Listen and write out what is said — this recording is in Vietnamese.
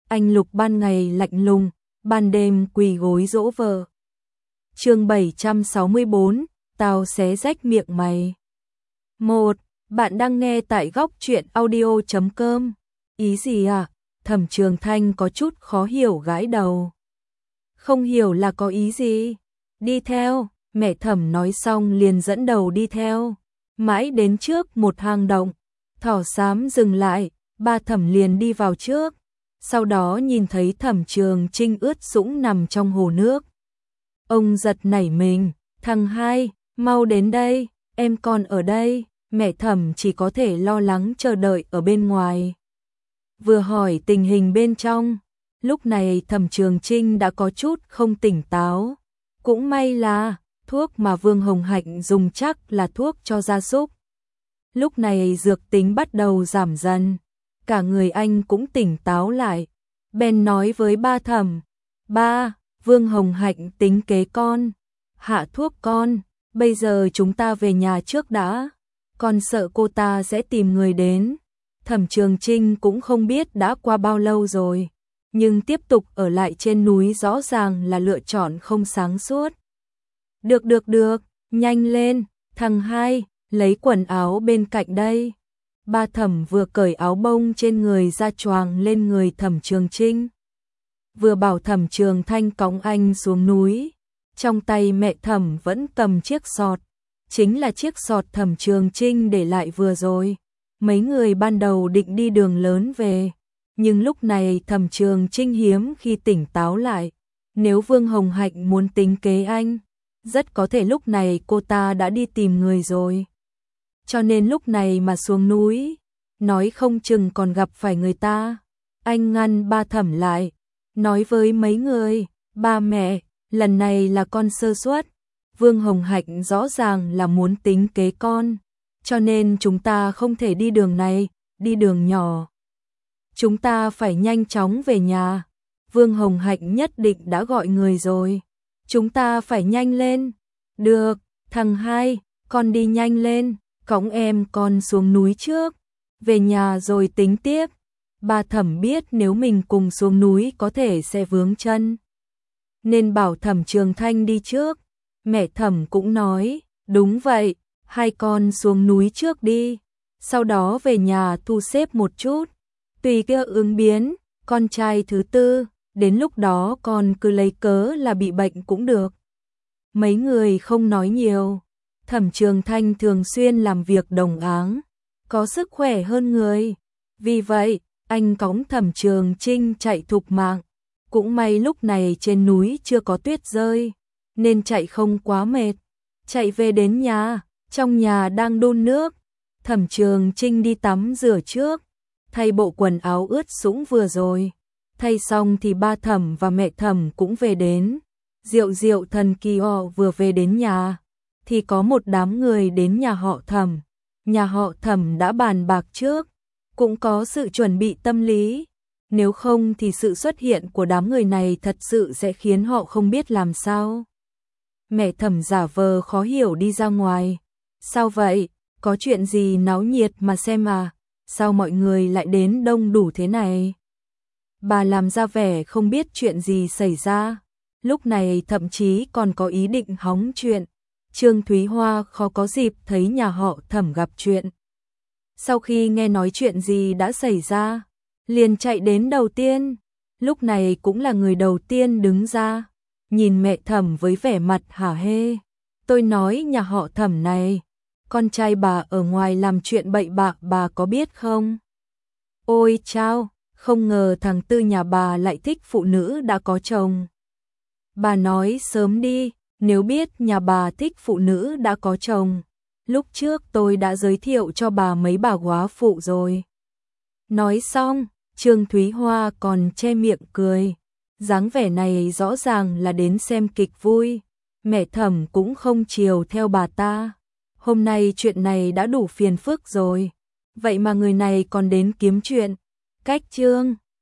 anh Lục ban ngày lạnh lùng, ban đêm quỳ gối dỗ vợ. Chương 764, tao xé rách miệng mày. 1. Bạn đang nghe tại góc truyện audio.com. Ý gì à? Thẩm Trường Thanh có chút khó hiểu gãi đầu. Không hiểu là có ý gì? Đi theo, mẹ Thẩm nói xong liền dẫn đầu đi theo. Mãi đến trước một hang động, Thỏ Xám dừng lại, ba Thẩm liền đi vào trước. Sau đó nhìn thấy Thẩm Trường Trinh ướt sũng nằm trong hồ nước. Ông giật nảy mình, thằng hai, mau đến đây, em còn ở đây. Mẹ Thẩm chỉ có thể lo lắng chờ đợi ở bên ngoài. Vừa hỏi tình hình bên trong, lúc này Thẩm Trường Trinh đã có chút không tỉnh táo. Cũng may là thuốc mà Vương Hồng Hạnh dùng chắc là thuốc cho gia súc. Lúc này dược tính bắt đầu giảm dần, cả người anh cũng tỉnh táo lại. Bèn nói với ba Thẩm, ba, Vương Hồng Hạnh tính kế con, hạ thuốc con, bây giờ chúng ta về nhà trước đã. Con sợ cô ta sẽ tìm người đến. Thẩm Trường Trinh cũng không biết đã qua bao lâu rồi, nhưng tiếp tục ở lại trên núi rõ ràng là lựa chọn không sáng suốt. Được, nhanh lên, thằng hai, lấy quần áo bên cạnh đây. Ba Thẩm vừa cởi áo bông trên người ra choàng lên người Thẩm Trường Trinh. Vừa bảo Thẩm Trường Thanh cõng anh xuống núi, trong tay mẹ Thẩm vẫn cầm chiếc sọt. Chính là chiếc sọt Thẩm Trường Trinh để lại vừa rồi. Mấy người ban đầu định đi đường lớn về, nhưng lúc này Thẩm Trường Trinh hiếm khi tỉnh táo lại. Nếu Vương Hồng Hạnh muốn tính kế anh, rất có thể lúc này cô ta đã đi tìm người rồi. Cho nên lúc này mà xuống núi, nói không chừng còn gặp phải người ta. Anh ngăn ba Thẩm lại, nói với mấy người, ba mẹ, lần này là con sơ suất. Vương Hồng Hạnh rõ ràng là muốn tính kế con, cho nên chúng ta không thể đi đường này, đi đường nhỏ. Chúng ta phải nhanh chóng về nhà. Vương Hồng Hạnh nhất định đã gọi người rồi. Chúng ta phải nhanh lên. Được, thằng hai, con đi nhanh lên, cõng em con xuống núi trước. Về nhà rồi tính tiếp. Ba Thẩm biết nếu mình cùng xuống núi có thể sẽ vướng chân, nên bảo Thẩm Trường Thanh đi trước. Mẹ Thẩm cũng nói, đúng vậy, hai con xuống núi trước đi, sau đó về nhà thu xếp một chút, tùy kia ứng biến, con trai thứ tư, đến lúc đó con cứ lấy cớ là bị bệnh cũng được. Mấy người không nói nhiều, Thẩm Trường Thanh thường xuyên làm việc đồng áng, có sức khỏe hơn người, vì vậy anh cõng Thẩm Trường Trinh chạy thục mạng. Cũng may lúc này trên núi chưa có tuyết rơi, nên chạy không quá mệt. Chạy về đến nhà, trong nhà đang đun nước. Thẩm Trường Trinh đi tắm rửa trước, thay bộ quần áo ướt sũng vừa rồi. Thay xong thì ba Thẩm và mẹ Thẩm cũng về đến. Diệu thần kỳ vừa về đến nhà, thì có một đám người đến nhà họ Thẩm. Nhà họ Thẩm đã bàn bạc trước, cũng có sự chuẩn bị tâm lý. Nếu không thì sự xuất hiện của đám người này thật sự sẽ khiến họ không biết làm sao. Mẹ Thẩm giả vờ khó hiểu đi ra ngoài. Sao vậy? Có chuyện gì náo nhiệt mà xem à? Sao mọi người lại đến đông đủ thế này? Bà làm ra vẻ không biết chuyện gì xảy ra. Lúc này thậm chí còn có ý định hóng chuyện. Trương Thúy Hoa khó có dịp thấy nhà họ Thẩm gặp chuyện. Sau khi nghe nói chuyện gì đã xảy ra, liền chạy đến đầu tiên. Lúc này cũng là người đầu tiên đứng ra, nhìn mẹ Thẩm với vẻ mặt hả hê. Tôi nói nhà họ Thẩm này, con trai bà ở ngoài làm chuyện bậy bạ bà có biết không? Ôi chao, không ngờ thằng tư nhà bà lại thích phụ nữ đã có chồng. Bà nói sớm đi, nếu biết nhà bà thích phụ nữ đã có chồng, lúc trước tôi đã giới thiệu cho bà mấy bà góa phụ rồi. Nói xong, Trương Thúy Hoa còn che miệng cười. Dáng vẻ này rõ ràng là đến xem kịch vui. Mẹ Thẩm cũng không chiều theo bà ta. Hôm nay chuyện này đã đủ phiền phức rồi, vậy mà người này còn đến kiếm chuyện. Cách Trương